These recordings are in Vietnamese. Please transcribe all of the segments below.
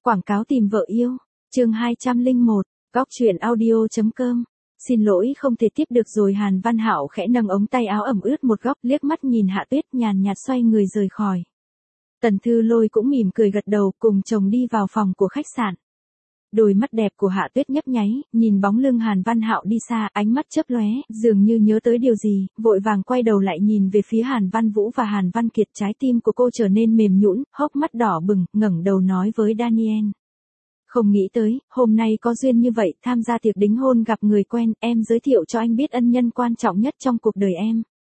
Quảng cáo tìm vợ yêu. Chương 201, Góc truyện audio.com. Xin lỗi không thể tiếp được rồi. Hàn Văn Hạo khẽ nâng ống tay áo ẩm ướt một góc, liếc mắt nhìn Hạ Tuyết, nhàn nhạt xoay người rời khỏi. Tần Thư Lôi cũng mỉm cười gật đầu, cùng chồng đi vào phòng của khách sạn. Đôi mắt đẹp của Hạ Tuyết nhấp nháy, nhìn bóng lưng Hàn Văn Hạo đi xa, ánh mắt chớp lóe, dường như nhớ tới điều gì, vội vàng quay đầu lại nhìn về phía Hàn Văn Vũ và Hàn Văn Kiệt. Trái tim của cô trở nên mềm nhũn, hốc mắt đỏ bừng, ngẩng đầu nói với Daniel. Không nghĩ tới, hôm nay có duyên như vậy, tham gia tiệc đính hôn gặp người quen, em giới thiệu cho anh biết ân nhân quan trọng nhất trong cuộc đời em.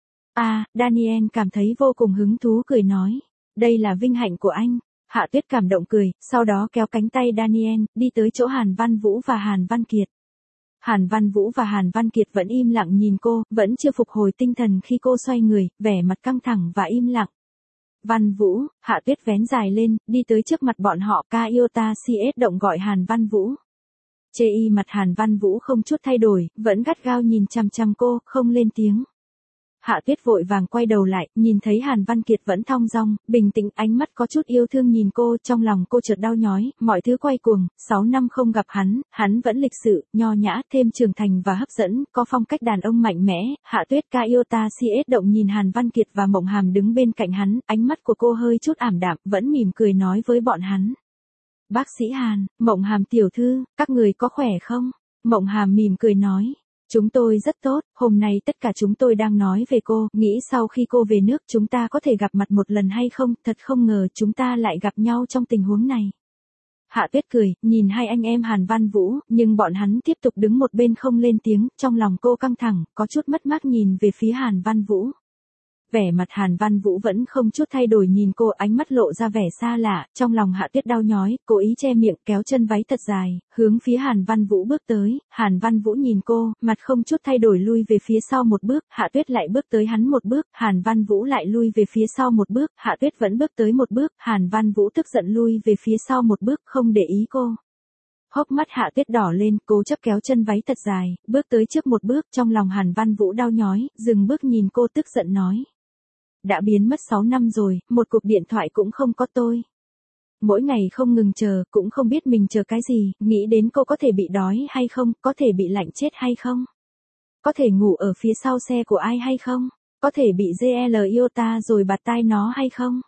Daniel cảm thấy vô cùng hứng thú cười nói, đây là vinh hạnh của anh. Hạ Tuyết cảm động cười, sau đó kéo cánh tay Daniel, đi tới chỗ Hàn Văn Vũ và Hàn Văn Kiệt. Hàn Văn Vũ và Hàn Văn Kiệt vẫn im lặng nhìn cô, vẫn chưa phục hồi tinh thần khi cô xoay người, vẻ mặt căng thẳng và im lặng. Văn Vũ, Hạ Tuyết vén dài lên, đi tới trước mặt bọn họ, Kaiota CS động gọi Hàn Văn Vũ. Chê y mặt Hàn Văn Vũ không chút thay đổi, vẫn gắt gao nhìn chằm chằm cô, không lên tiếng. Hạ Tuyết vội vàng quay đầu lại, nhìn thấy Hàn Văn Kiệt vẫn thong dong, bình tĩnh, ánh mắt có chút yêu thương nhìn cô, trong lòng cô chợt đau nhói, mọi thứ quay cuồng, 6 năm không gặp hắn vẫn lịch sự, nho nhã, thêm trưởng thành và hấp dẫn, có phong cách đàn ông mạnh mẽ. Hạ Tuyết Kaiota CS động nhìn Hàn Văn Kiệt và Mộng Hàm đứng bên cạnh hắn, ánh mắt của cô hơi chút ảm đạm, vẫn mỉm cười nói với bọn hắn. Bác sĩ Hàn, Mộng Hàm tiểu thư, các người có khỏe không? Mộng Hàm mỉm cười nói. Chúng tôi rất tốt, hôm nay tất cả chúng tôi đang nói về cô, nghĩ sau khi cô về nước chúng ta có thể gặp mặt một lần hay không, thật không ngờ chúng ta lại gặp nhau trong tình huống này. Hạ Tuyết cười, nhìn hai anh em Hàn Văn Vũ, nhưng bọn hắn tiếp tục đứng một bên không lên tiếng, trong lòng cô căng thẳng, có chút mất mát nhìn về phía Hàn Văn Vũ. Vẻ mặt Hàn Văn Vũ vẫn không chút thay đổi nhìn cô, ánh mắt lộ ra vẻ xa lạ, trong lòng Hạ Tuyết đau nhói, cố ý che miệng, kéo chân váy thật dài, hướng phía Hàn Văn Vũ bước tới. Hàn Văn Vũ nhìn cô, mặt không chút thay đổi lui về phía sau một bước, Hạ Tuyết lại bước tới hắn một bước, Hàn Văn Vũ lại lui về phía sau một bước, Hạ Tuyết vẫn bước tới một bước, Hàn Văn Vũ tức giận lui về phía sau một bước, không để ý cô. Hốc mắt Hạ Tuyết đỏ lên, cố chấp kéo chân váy thật dài, bước tới trước một bước, trong lòng Hàn Văn Vũ đau nhói, dừng bước nhìn cô tức giận nói. Đã biến mất 6 năm rồi, một cuộc điện thoại cũng không có tôi. Mỗi ngày không ngừng chờ, cũng không biết mình chờ cái gì, nghĩ đến cô có thể bị đói hay không, có thể bị lạnh chết hay không. Có thể ngủ ở phía sau xe của ai hay không, có thể bị GL Iota rồi bạt tai nó hay không.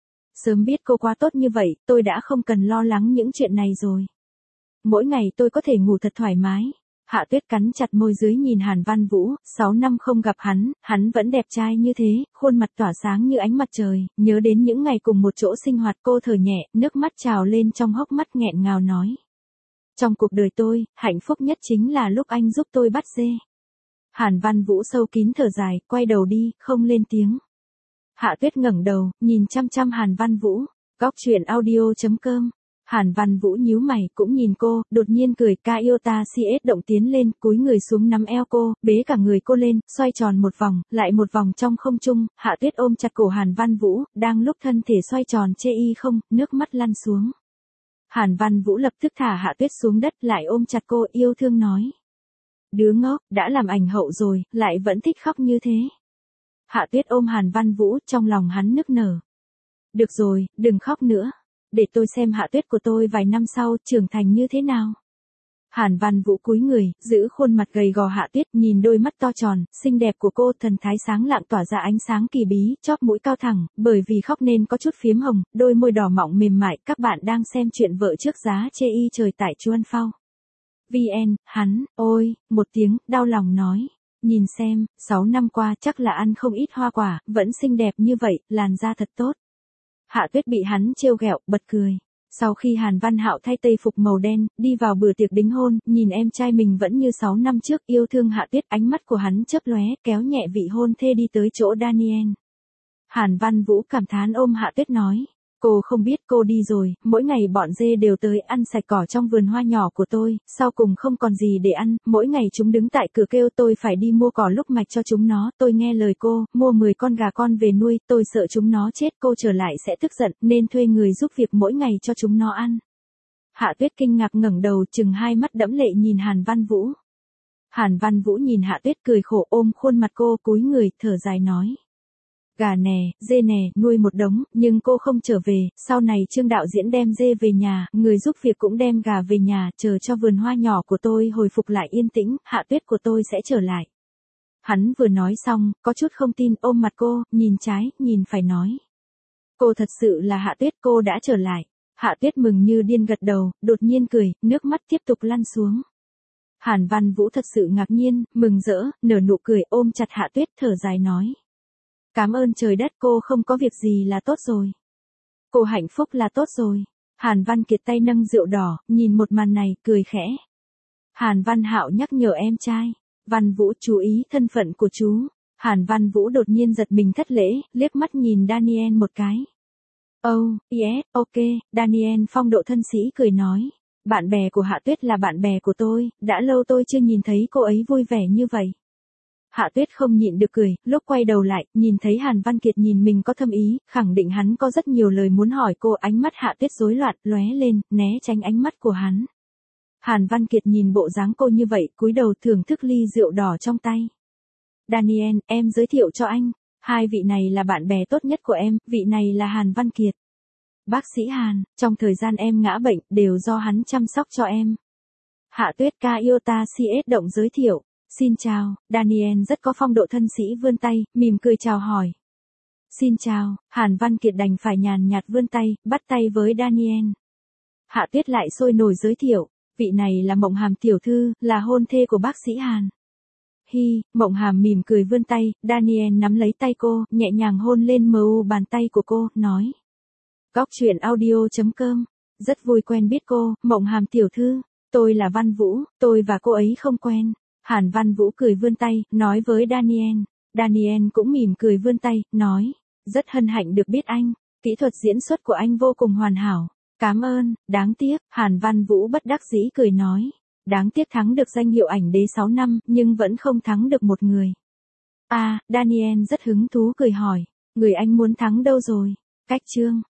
Sớm biết cô quá tốt như vậy, tôi đã không cần lo lắng những chuyện này rồi. Mỗi ngày tôi có thể ngủ thật thoải mái. Hạ Tuyết cắn chặt môi dưới nhìn Hàn Văn Vũ, 6 năm không gặp hắn vẫn đẹp trai như thế, khuôn mặt tỏa sáng như ánh mặt trời, nhớ đến những ngày cùng một chỗ sinh hoạt cô thở nhẹ, nước mắt trào lên trong hốc mắt nghẹn ngào nói. Trong cuộc đời tôi, hạnh phúc nhất chính là lúc anh giúp tôi bắt dê. Hàn Văn Vũ sâu kín thở dài, quay đầu đi, không lên tiếng. Hạ Tuyết ngẩng đầu, nhìn chăm chăm Hàn Văn Vũ, Góc truyện audio.com. Hàn Văn Vũ nhíu mày, cũng nhìn cô, đột nhiên cười. Kaiota CS động tiến lên, cúi người xuống nắm eo cô, bế cả người cô lên, xoay tròn một vòng, lại một vòng trong không trung. Hạ Tuyết ôm chặt cổ Hàn Văn Vũ, đang lúc thân thể xoay tròn chê y không, nước mắt lăn xuống. Hàn Văn Vũ lập tức thả Hạ Tuyết xuống đất, lại ôm chặt cô, yêu thương nói. Đứa ngốc, đã làm ảnh hậu rồi, lại vẫn thích khóc như thế. Hạ Tuyết ôm Hàn Văn Vũ, trong lòng hắn nức nở. Được rồi, đừng khóc nữa. Để tôi xem Hạ Tuyết của tôi vài năm sau trưởng thành như thế nào. Hàn Văn Vũ cúi người, giữ khuôn mặt gầy gò Hạ Tuyết, nhìn đôi mắt to tròn, xinh đẹp của cô, thần thái sáng lạng tỏa ra ánh sáng kỳ bí, chóp mũi cao thẳng, bởi vì khóc nên có chút phiếm hồng, đôi môi đỏ mọng mềm mại. Các bạn đang xem chuyện vợ trước giá chê y trời tại Chuan Phao. VN, hắn, ôi, một tiếng, đau lòng nói. Nhìn xem, 6 năm qua chắc là ăn không ít hoa quả, vẫn xinh đẹp như vậy, làn da thật tốt. Hạ Tuyết bị hắn trêu ghẹo, bật cười. Sau khi Hàn Văn Hạo thay tây phục màu đen, đi vào bữa tiệc đính hôn, nhìn em trai mình vẫn như 6 năm trước, yêu thương Hạ Tuyết, ánh mắt của hắn chớp lóe, kéo nhẹ vị hôn thê đi tới chỗ Daniel. Hàn Văn Vũ cảm thán ôm Hạ Tuyết nói. Cô không biết cô đi rồi, mỗi ngày bọn dê đều tới ăn sạch cỏ trong vườn hoa nhỏ của tôi, sau cùng không còn gì để ăn, mỗi ngày chúng đứng tại cửa kêu tôi phải đi mua cỏ lúc mạch cho chúng nó, tôi nghe lời cô, mua 10 con gà con về nuôi, tôi sợ chúng nó chết, cô trở lại sẽ tức giận, nên thuê người giúp việc mỗi ngày cho chúng nó ăn. Hạ Tuyết kinh ngạc ngẩng đầu, chừng hai mắt đẫm lệ nhìn Hàn Văn Vũ. Hàn Văn Vũ nhìn Hạ Tuyết cười khổ ôm khuôn mặt cô, cúi người, thở dài nói. Gà nè, dê nè, nuôi một đống, nhưng cô không trở về, sau này Trương đạo diễn đem dê về nhà, người giúp việc cũng đem gà về nhà, chờ cho vườn hoa nhỏ của tôi hồi phục lại yên tĩnh, Hạ Tuyết của tôi sẽ trở lại. Hắn vừa nói xong, có chút không tin ôm mặt cô, nhìn trái, nhìn phải nói. Cô thật sự là Hạ Tuyết, cô đã trở lại. Hạ Tuyết mừng như điên gật đầu, đột nhiên cười, nước mắt tiếp tục lăn xuống. Hàn Văn Vũ thật sự ngạc nhiên, mừng rỡ, nở nụ cười ôm chặt Hạ Tuyết thở dài nói. Cảm ơn trời đất, cô không có việc gì là tốt rồi. Cô hạnh phúc là tốt rồi. Hàn Văn Kiệt tay nâng rượu đỏ, nhìn một màn này, cười khẽ. Hàn Văn Hạo nhắc nhở em trai. Văn Vũ chú ý thân phận của chú. Hàn Văn Vũ đột nhiên giật mình thất lễ, liếc mắt nhìn Daniel một cái. Oh, yes, ok, Daniel phong độ thân sĩ cười nói. Bạn bè của Hạ Tuyết là bạn bè của tôi, đã lâu tôi chưa nhìn thấy cô ấy vui vẻ như vậy. Hạ Tuyết không nhịn được cười, lúc quay đầu lại, nhìn thấy Hàn Văn Kiệt nhìn mình có thâm ý, khẳng định hắn có rất nhiều lời muốn hỏi cô, ánh mắt Hạ Tuyết rối loạn, lóe lên, né tránh ánh mắt của hắn. Hàn Văn Kiệt nhìn bộ dáng cô như vậy, cúi đầu thưởng thức ly rượu đỏ trong tay. Daniel, em giới thiệu cho anh, hai vị này là bạn bè tốt nhất của em, vị này là Hàn Văn Kiệt. Bác sĩ Hàn, trong thời gian em ngã bệnh, đều do hắn chăm sóc cho em. Hạ Tuyết ca yêu ta CS động giới thiệu. Xin chào, Daniel rất có phong độ thân sĩ vươn tay, mỉm cười chào hỏi. Xin chào, Hàn Văn Kiệt đành phải nhàn nhạt vươn tay, bắt tay với Daniel. Hạ Tuyết lại sôi nổi giới thiệu, vị này là Mộng Hàm tiểu thư, là hôn thê của bác sĩ Hàn. Hi, Mộng Hàm mỉm cười vươn tay, Daniel nắm lấy tay cô, nhẹ nhàng hôn lên mu bàn tay của cô, nói. Góc truyện audio.com, rất vui quen biết cô, Mộng Hàm tiểu thư, tôi là Văn Vũ, tôi và cô ấy không quen. Hàn Văn Vũ cười vươn tay, nói với Daniel. Daniel cũng mỉm cười vươn tay, nói. Rất hân hạnh được biết anh, kỹ thuật diễn xuất của anh vô cùng hoàn hảo. Cảm ơn, đáng tiếc, Hàn Văn Vũ bất đắc dĩ cười nói. Đáng tiếc thắng được danh hiệu ảnh đế 6 năm, nhưng vẫn không thắng được một người. À, Daniel rất hứng thú cười hỏi. Người anh muốn thắng đâu rồi? Cách chương.